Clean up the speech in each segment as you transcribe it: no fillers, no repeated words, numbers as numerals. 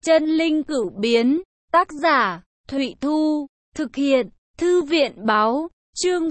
Chân linh cửu biến, tác giả, Thụy Thu, thực hiện, Thư viện báo, chương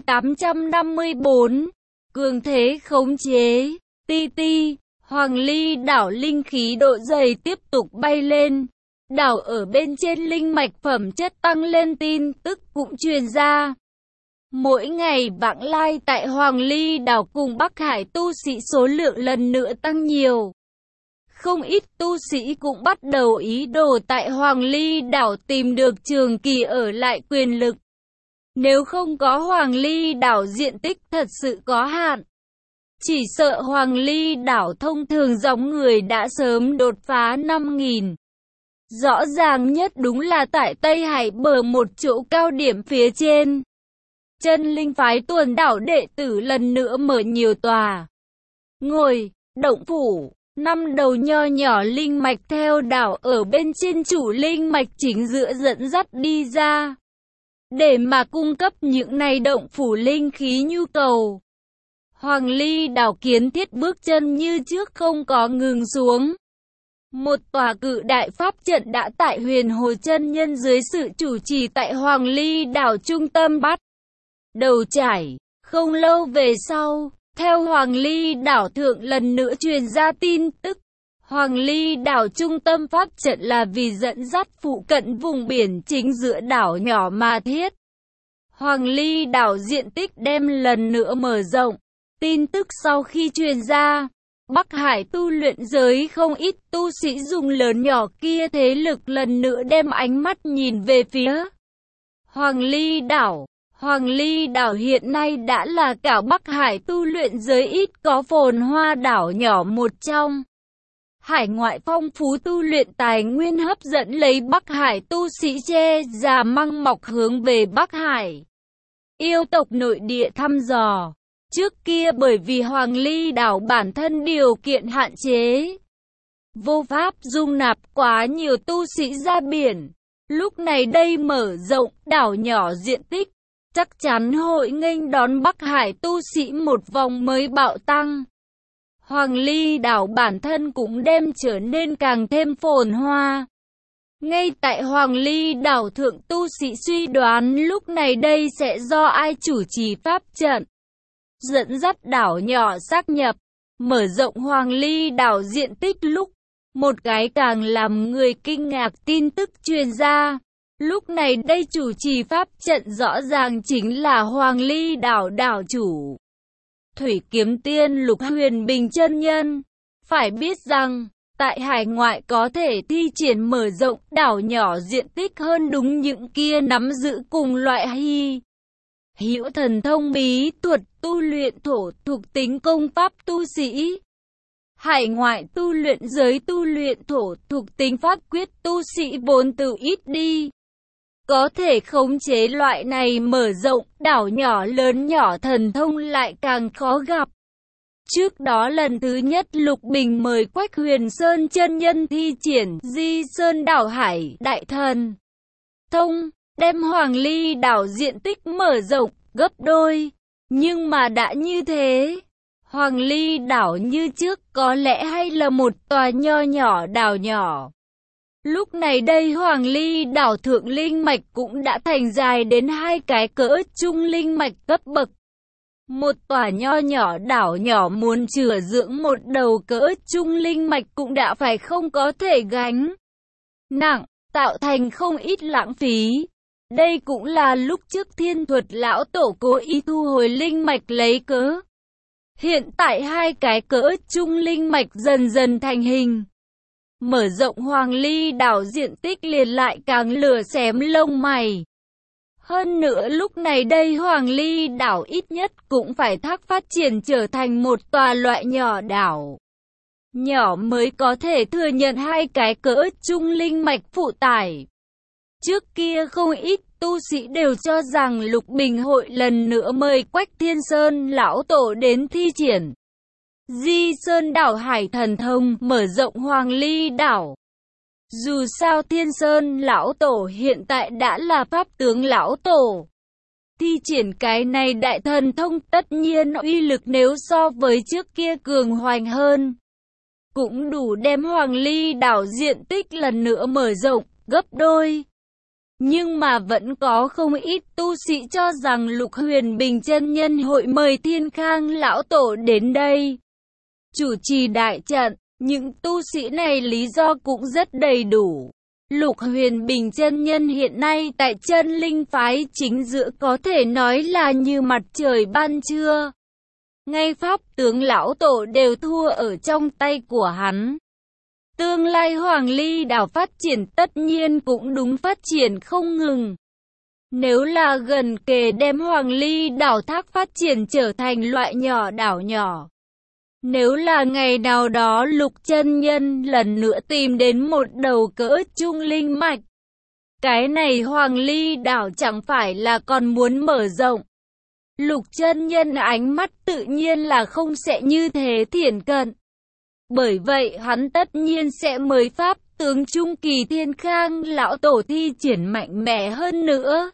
854, cường thế khống chế, ti, Hoàng Ly đảo linh khí độ dày tiếp tục bay lên. Đảo ở bên trên linh mạch phẩm chất tăng lên tin tức cũng truyền ra. Mỗi ngày vãng lai tại Hoàng Ly đảo cùng Bắc Hải tu sĩ số lượng lần nữa tăng nhiều. Không ít tu sĩ cũng bắt đầu ý đồ tại Hoàng Ly đảo tìm được trường kỳ ở lại quyền lực. Nếu không có Hoàng Ly đảo diện tích thật sự có hạn, chỉ sợ Hoàng Ly đảo thông thường dòng người đã sớm đột phá 5.000. Rõ ràng nhất đúng là tại Tây Hải bờ một chỗ cao điểm phía trên. Chân linh phái tuần đảo đệ tử lần nữa mở nhiều tòa ngồi, động phủ. 5 đầu nho nhỏ linh mạch theo đảo ở bên trên chủ linh mạch chính giữa dẫn dắt đi ra, để mà cung cấp những này động phủ linh khí nhu cầu. Hoàng Ly đảo kiến thiết bước chân như trước không có ngừng xuống. Một tòa cự đại pháp trận đã tại Huyền Hồ chân nhân dưới sự chủ trì tại Hoàng Ly đảo trung tâm bắt đầu trải. Không lâu về sau, theo Hoàng Ly đảo thượng lần nữa truyền ra tin tức, Hoàng Ly đảo trung tâm pháp trận là vì dẫn dắt phụ cận vùng biển chính giữa đảo nhỏ mà thiết. Hoàng Ly đảo diện tích đem lần nữa mở rộng. Tin tức sau khi truyền ra, Bắc Hải tu luyện giới không ít tu sĩ dùng lớn nhỏ kia thế lực lần nữa đem ánh mắt nhìn về phía Hoàng Ly đảo. Hoàng Ly đảo hiện nay đã là cả Bắc Hải tu luyện giới ít có phồn hoa đảo nhỏ một trong. Hải ngoại phong phú tu luyện tài nguyên hấp dẫn lấy Bắc Hải tu sĩ che già măng mọc hướng về Bắc Hải. Yêu tộc nội địa thăm dò. Trước kia bởi vì Hoàng Ly đảo bản thân điều kiện hạn chế, vô pháp dung nạp quá nhiều tu sĩ ra biển. Lúc này đây mở rộng đảo nhỏ diện tích, chắc chắn hội nghênh đón Bắc Hải tu sĩ một vòng mới bạo tăng. Hoàng Ly đảo bản thân cũng đem trở nên càng thêm phồn hoa. Ngay tại Hoàng Ly đảo thượng tu sĩ suy đoán lúc này đây sẽ do ai chủ trì pháp trận, dẫn dắt đảo nhỏ xác nhập, mở rộng Hoàng Ly đảo diện tích lúc, một cái càng làm người kinh ngạc tin tức truyền ra. Lúc này đây chủ trì pháp trận rõ ràng chính là Hoàng Ly đảo đảo chủ Thủy Kiếm Tiên Lục Huyền Bình chân nhân. Phải biết rằng, tại hải ngoại có thể thi triển mở rộng đảo nhỏ diện tích hơn đúng những kia nắm giữ cùng loại hữu thần thông bí thuật tu luyện thổ thuộc tính công pháp tu sĩ. Hải ngoại tu luyện giới tu luyện thổ thuộc tính pháp quyết tu sĩ vốn từ ít đi. Có thể khống chế loại này mở rộng đảo nhỏ lớn nhỏ thần thông lại càng khó gặp. Trước đó lần thứ nhất Lục Bình mời Quách Huyền Sơn chân nhân thi triển Di Sơn đảo hải đại thần thông, đem Hoàng Ly đảo diện tích mở rộng gấp đôi. Nhưng mà đã như thế, Hoàng Ly đảo như trước có lẽ hay là một tòa nho nhỏ đảo nhỏ. Lúc này đây Hoàng Ly đảo thượng linh mạch cũng đã thành dài đến 2 cái cỡ trung linh mạch cấp bậc. Một tòa nho nhỏ đảo nhỏ muốn chữa dưỡng một đầu cỡ trung linh mạch cũng đã phải không có thể gánh nặng, tạo thành không ít lãng phí. Đây cũng là lúc trước Thiên Thuật lão tổ cố ý thu hồi linh mạch lấy cớ. Hiện tại 2 cái cỡ trung linh mạch dần dần thành hình. Mở rộng Hoàng Ly đảo diện tích liền lại càng lửa xém lông mày. Hơn nữa lúc này đây Hoàng Ly đảo ít nhất cũng phải phát triển trở thành một tòa loại nhỏ đảo nhỏ mới có thể thừa nhận 2 cái cỡ trung linh mạch phụ tải. Trước kia không ít tu sĩ đều cho rằng Lục Bình hội lần nữa mời Quách Thiên Sơn lão tổ đến thi triển Di Sơn đảo hải thần thông mở rộng Hoàng Ly đảo. Dù sao Thiên Sơn lão tổ hiện tại đã là pháp tướng lão tổ, thi triển cái này đại thần thông tất nhiên uy lực nếu so với trước kia cường hoành hơn. cũng đủ đem Hoàng Ly đảo diện tích lần nữa mở rộng, gấp đôi. Nhưng mà vẫn có không ít tu sĩ cho rằng Lục Huyền Bình chân nhân hội mời Thiên Khang lão tổ đến đây chủ trì đại trận. Những tu sĩ này lý do cũng rất đầy đủ. Lục Huyền Bình chân nhân hiện nay tại chân linh phái chính giữa có thể nói là như mặt trời ban trưa. Ngay pháp tướng lão tổ đều thua ở trong tay của hắn. Tương lai Hoàng Ly đảo phát triển tất nhiên cũng đúng phát triển không ngừng. Nếu là gần kề đem Hoàng Ly đảo thác phát triển trở thành loại nhỏ đảo nhỏ. Nếu là ngày nào đó Lục chân nhân lần nữa tìm đến một đầu cỡ trung linh mạch, cái này Hoàng Ly đảo chẳng phải là còn muốn mở rộng. Lục chân nhân ánh mắt tự nhiên là không sẽ như thế thiển cận. Bởi vậy hắn tất nhiên sẽ mời pháp tướng trung kỳ Thiên Khang lão tổ thi triển mạnh mẽ hơn nữa.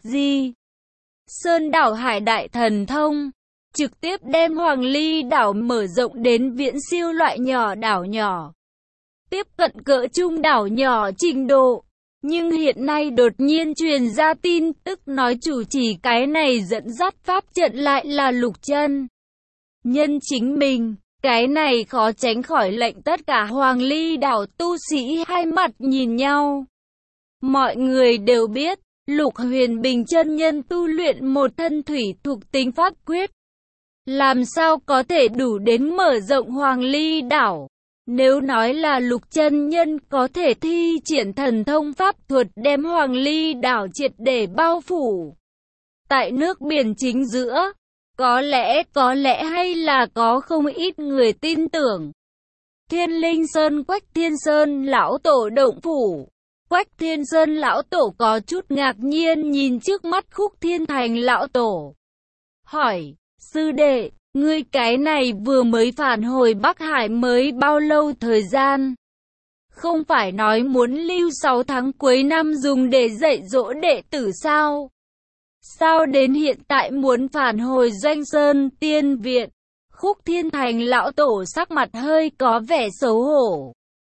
Sơn đảo hải đại thần thông, trực tiếp đem Hoàng Ly đảo mở rộng đến viễn siêu loại nhỏ đảo nhỏ, tiếp cận cỡ trung đảo nhỏ trình độ. Nhưng hiện nay đột nhiên truyền ra tin tức nói chủ trì cái này dẫn dắt pháp trận lại là Lục chân nhân chính mình. Cái này khó tránh khỏi lệnh tất cả Hoàng Ly đảo tu sĩ hai mặt nhìn nhau. Mọi người đều biết, Lục Huyền Bình chân nhân tu luyện một thân thủy thuộc tính pháp quyết. Làm sao có thể đủ đến mở rộng Hoàng Ly đảo? Nếu nói là Lục chân nhân có thể thi triển thần thông pháp thuật đem Hoàng Ly đảo triệt để bao phủ tại nước biển chính giữa, có lẽ hay là có không ít người tin tưởng. Thiên Linh Sơn Quách Thiên Sơn lão tổ động phủ. Quách Thiên Sơn lão tổ có chút ngạc nhiên nhìn trước mắt Khúc Thiên Thành lão tổ. Hỏi, sư đệ, ngươi cái này vừa mới phản hồi Bắc Hải mới bao lâu thời gian? Không phải nói muốn lưu 6 tháng cuối năm dùng để dạy dỗ đệ tử sao? Sao đến hiện tại muốn phản hồi Doanh Sơn Tiên Viện? Khúc Thiên Thành lão tổ sắc mặt hơi có vẻ xấu hổ.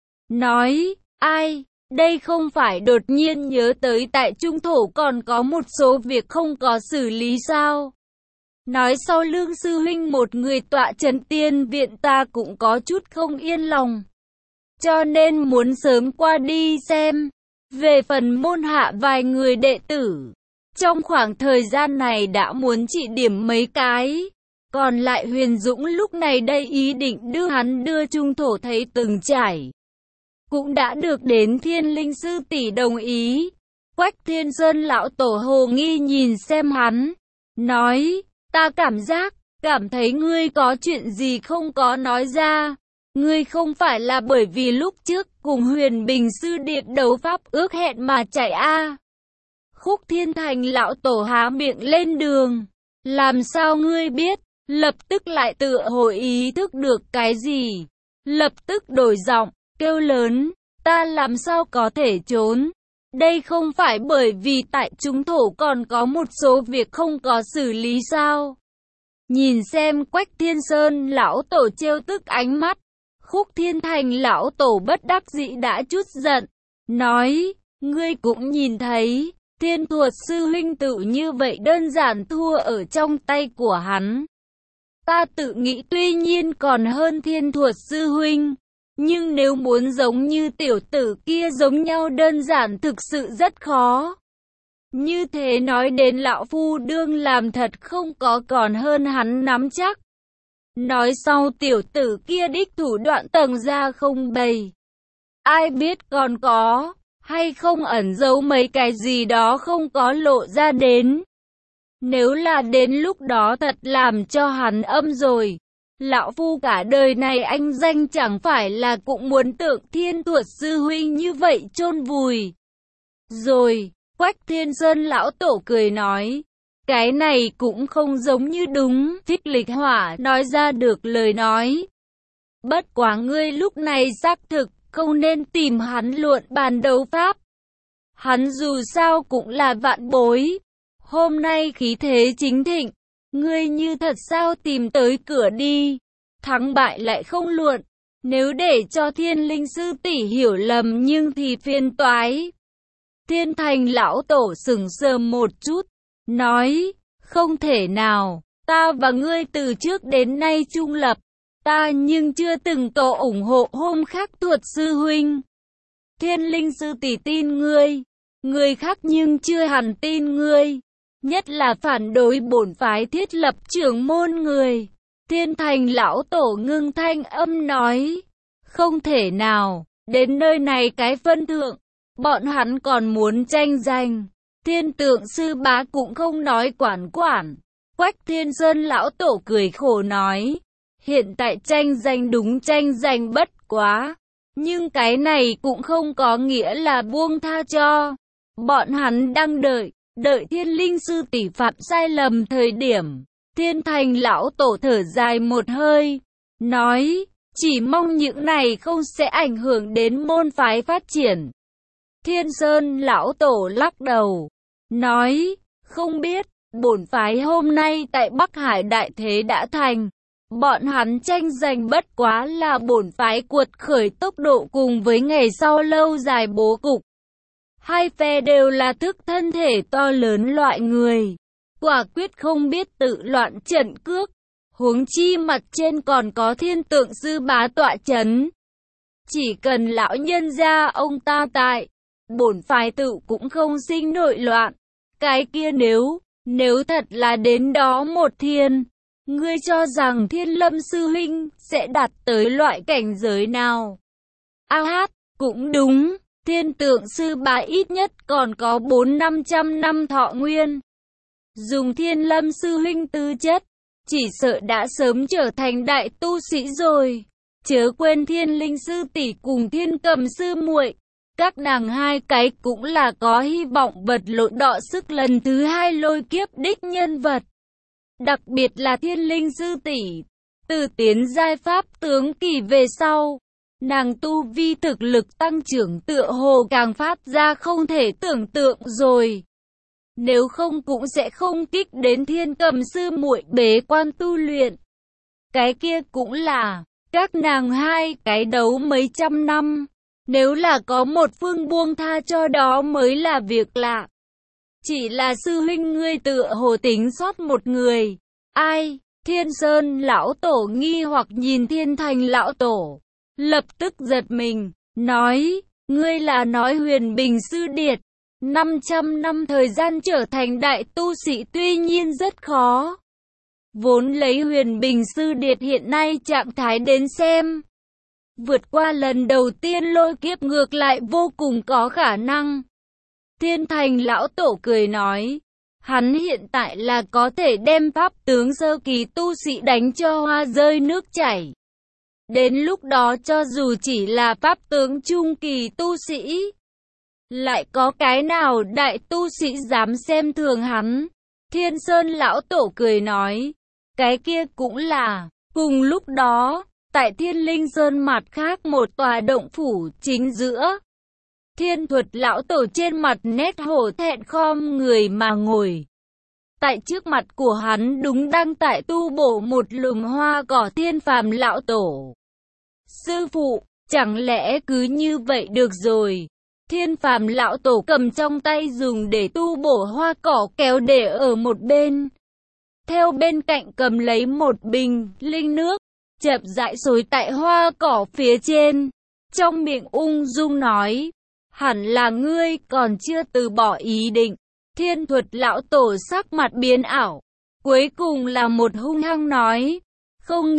Nói, ai, đây không phải đột nhiên nhớ tới tại Trung Thổ còn có một số việc không có xử lý sao? Nói sau lương sư huynh một người tọa trấn Tiên Viện ta cũng có chút không yên lòng. Cho nên muốn sớm qua đi xem. Về phần môn hạ vài người đệ tử, trong khoảng thời gian này đã muốn trị điểm mấy cái. Còn lại Huyền Dũng lúc này đây ý định đưa hắn đưa Trung Thổ thấy từng trải. Cũng đã được đến Thiên Linh sư tỷ đồng ý. Quách Thiên Sơn lão tổ hồ nghi nhìn xem hắn. Nói, ta cảm thấy ngươi có chuyện gì không có nói ra. Ngươi không phải là bởi vì lúc trước cùng Huyền Bình sư điện đấu pháp ước hẹn mà chạy a? Khúc Thiên Thành lão tổ há miệng lên đường. Làm sao ngươi biết? Lập tức lại tựa hồ ý thức được cái gì. Lập tức đổi giọng, kêu lớn, ta làm sao có thể trốn? Đây không phải bởi vì tại Trung Thổ còn có một số việc không có xử lý sao? Nhìn xem Quách Thiên Sơn lão tổ trêu tức ánh mắt. Khúc Thiên Thành lão tổ bất đắc dĩ đã chút giận. Nói, ngươi cũng nhìn thấy, Thiên Thuật sư huynh tự như vậy đơn giản thua ở trong tay của hắn. Ta tự nghĩ tuy nhiên còn hơn Thiên Thuật sư huynh, nhưng nếu muốn giống như tiểu tử kia giống nhau đơn giản thực sự rất khó. Như thế nói đến lão phu đương làm thật không có còn hơn hắn nắm chắc. Nói sau tiểu tử kia đích thủ đoạn tầng ra không bày. Ai biết còn có, hay không ẩn giấu mấy cái gì đó không có lộ ra đến. Nếu là đến lúc đó thật làm cho hắn âm rồi. Lão phu cả đời này anh danh chẳng phải là cũng muốn tượng Thiên Thuật sư huynh như vậy chôn vùi. Rồi, Quách Thiên Sơn lão tổ cười nói. Cái này cũng không giống như đúng. Thích Lịch Hỏa nói ra được lời nói. Bất quá ngươi lúc này xác thực không nên tìm hắn luận bàn đấu pháp. Hắn dù sao cũng là vạn bối. Hôm nay khí thế chính thịnh. Ngươi như thật sao tìm tới cửa đi. Thắng bại lại không luận. Nếu để cho Thiên Linh sư tỷ hiểu lầm nhưng thì phiền toái. Thiên Thành lão tổ sững sờ một chút, nói, không thể nào, ta và ngươi từ trước đến nay trung lập, ta nhưng chưa từng có ủng hộ Hôm Khắc Thuật sư huynh. Thiên Linh sư tỷ tin ngươi, người khác nhưng chưa hẳn tin ngươi, nhất là phản đối bổn phái thiết lập trưởng môn người. Thiên Thành lão tổ ngưng thanh âm nói, không thể nào, đến nơi này cái phân thượng, bọn hắn còn muốn tranh giành. Thiên Tượng sư bá cũng không nói quản. Quách Thiên Sơn lão tổ cười khổ nói, hiện tại tranh giành đúng tranh giành bất quá, nhưng cái này cũng không có nghĩa là buông tha cho. Bọn hắn đang đợi Thiên Linh sư tỷ phạm sai lầm thời điểm. Thiên Thành lão tổ thở dài một hơi, nói, chỉ mong những này không sẽ ảnh hưởng đến môn phái phát triển. Thiên Sơn lão tổ lắc đầu, nói, không biết, bổn phái hôm nay tại Bắc Hải đại thế đã thành. Bọn hắn tranh giành bất quá là bổn phái cuột khởi tốc độ cùng với ngày sau lâu dài bố cục. Hai phe đều là thức thân thể to lớn loại người, quả quyết không biết tự loạn trận cước. Huống chi mặt trên còn có Thiên Tượng sư bá tọa chấn. Chỉ cần lão nhân gia ông ta tại, bổn phái tự cũng không sinh nội loạn. Cái kia nếu thật là đến đó một thiên, ngươi cho rằng Thiên Lâm sư huynh sẽ đạt tới loại cảnh giới nào? A hát, cũng đúng, Thiên Tượng sư bá ít nhất còn có 400-500 năm thọ nguyên. Dùng Thiên Lâm sư huynh tư chất, chỉ sợ đã sớm trở thành đại tu sĩ rồi. Chớ quên Thiên Linh sư tỷ cùng Thiên Cầm sư muội, các nàng hai cái cũng là có hy vọng vật lộn đọ sức lần thứ hai lôi kiếp đích nhân vật. Đặc biệt là Thiên Linh sư tỷ, từ tiến giai pháp tướng kỳ về sau, nàng tu vi thực lực tăng trưởng tựa hồ càng phát ra không thể tưởng tượng rồi. Nếu không cũng sẽ không kích đến Thiên Cầm sư muội bế quan tu luyện. Cái kia cũng là, các nàng hai cái đấu mấy trăm năm. Nếu là có một phương buông tha cho đó mới là việc lạ. Chỉ là sư huynh ngươi tựa hồ tính sót một người. Ai? Thiên Sơn lão tổ nghi hoặc nhìn Thiên Thành lão tổ, lập tức giật mình, nói, ngươi là nói Huyền Bình sư điệt. 500 năm thời gian trở thành đại tu sĩ tuy nhiên rất khó. Vốn lấy Huyền Bình sư điệt hiện nay trạng thái đến xem, vượt qua lần đầu tiên lôi kiếp ngược lại vô cùng có khả năng. Thiên Thành lão tổ cười nói, hắn hiện tại là có thể đem pháp tướng sơ kỳ tu sĩ đánh cho hoa rơi nước chảy. Đến lúc đó cho dù chỉ là pháp tướng trung kỳ tu sĩ, lại có cái nào đại tu sĩ dám xem thường hắn? Thiên Sơn lão tổ cười nói, cái kia cũng là, cùng lúc đó, tại Thiên Linh Sơn mặt khác một tòa động phủ chính giữa. Thiên Thuật lão tổ trên mặt nét hổ thẹn khom người mà ngồi. Tại trước mặt của hắn đúng đang tại tu bổ một lùm hoa cỏ Thiên Phàm lão tổ. Sư phụ, chẳng lẽ cứ như vậy được rồi? Thiên Phàm lão tổ cầm trong tay dùng để tu bổ hoa cỏ kéo để ở một bên. Theo bên cạnh cầm lấy một bình linh nước, chậm rãi xối tại hoa cỏ phía trên. Trong miệng ung dung nói, hẳn là ngươi còn chưa từ bỏ ý định. Thiên Thuật lão tổ sắc mặt biến ảo, cuối cùng là một hung hăng nói, không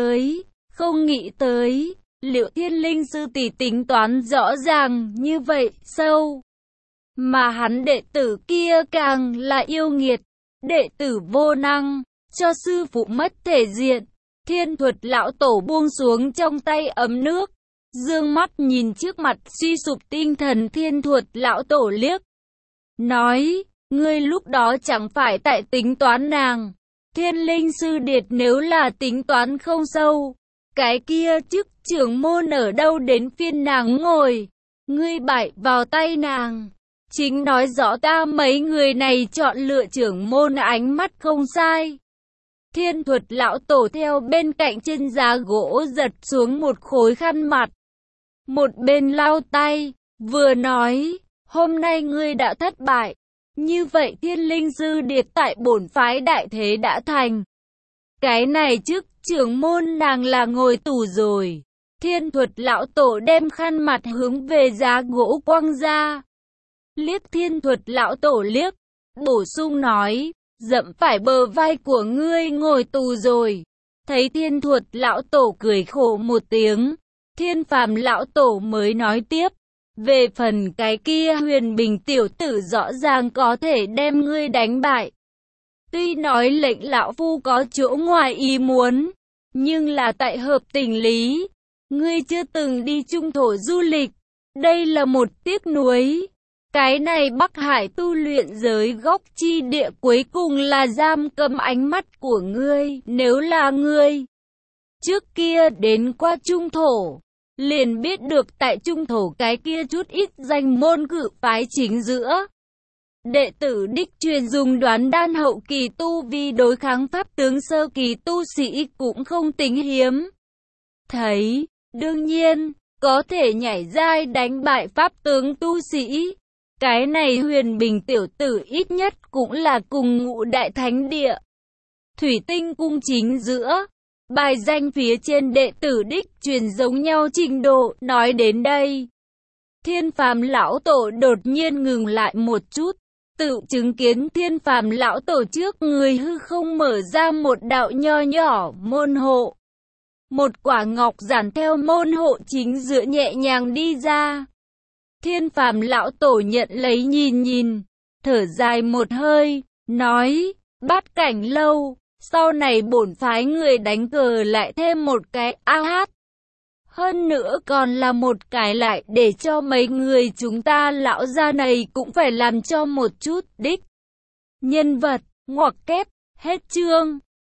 nghĩ tới, liệu Thiên Linh sư tỷ tính toán rõ ràng như vậy sâu. Mà hắn đệ tử kia càng là yêu nghiệt, đệ tử vô năng, cho sư phụ mất thể diện. Thiên Thuật lão tổ buông xuống trong tay ấm nước, dương mắt nhìn trước mặt suy sụp tinh thần Thiên Thuật lão tổ liếc. Nói, ngươi lúc đó chẳng phải tại tính toán nàng. Thiên Linh sư điệt nếu là tính toán không sâu, cái kia chức trưởng môn ở đâu đến phiên nàng ngồi. Ngươi bại vào tay nàng, chính nói rõ ta mấy người này chọn lựa trưởng môn ánh mắt không sai. Thiên Thuật lão tổ theo bên cạnh trên giá gỗ giật xuống một khối khăn mặt. Một bên lau tay, vừa nói, hôm nay ngươi đã thất bại. Như vậy Thiên Linh Dư Điệt tại bổn phái đại thế đã thành. Cái này trước trưởng môn nàng là ngồi tù rồi. Thiên Thuật lão tổ đem khăn mặt hướng về giá gỗ quăng ra. Liếc Thiên Thuật lão tổ liếc, bổ sung nói, dẫm phải bờ vai của ngươi ngồi tù rồi. Thấy Thiên Thuật lão tổ cười khổ một tiếng, Thiên Phàm lão tổ mới nói tiếp, về phần cái kia Huyền Bình tiểu tử rõ ràng có thể đem ngươi đánh bại. Tuy nói lệnh lão phu có chỗ ngoài ý muốn, nhưng là tại hợp tình lý, ngươi chưa từng đi trung thổ du lịch, đây là một tiếc nuối. Cái này Bắc Hải tu luyện giới góc chi địa cuối cùng là giam cầm ánh mắt của ngươi, nếu là ngươi trước kia đến qua trung thổ, liền biết được tại trung thổ cái kia chút ít danh môn cự phái chính giữa. Đệ tử đích truyền dùng đoán đan hậu kỳ tu vi đối kháng pháp tướng sơ kỳ tu sĩ cũng không tính hiếm. Thấy, đương nhiên, có thể nhảy giai đánh bại pháp tướng tu sĩ. Cái này Huyền Bình tiểu tử ít nhất cũng là cùng ngũ đại thánh địa. Thủy Tinh cung chính giữa, bài danh phía trên đệ tử đích truyền giống nhau trình độ. Nói đến đây, Thiên Phàm lão tổ đột nhiên ngừng lại một chút, tự chứng kiến Thiên Phàm lão tổ trước người hư không mở ra một đạo nho nhỏ môn hộ. Một quả ngọc giản theo môn hộ chính giữa nhẹ nhàng đi ra. Thiên Phàm lão tổ nhận lấy nhìn nhìn, thở dài một hơi, nói, Bát Cảnh lâu, sau này bổn phái người đánh cờ lại thêm một cái AH. Hơn nữa còn là một cái lại để cho mấy người chúng ta lão gia này cũng phải làm cho một chút đích. Nhân vật, ngoặc kép, hết chương.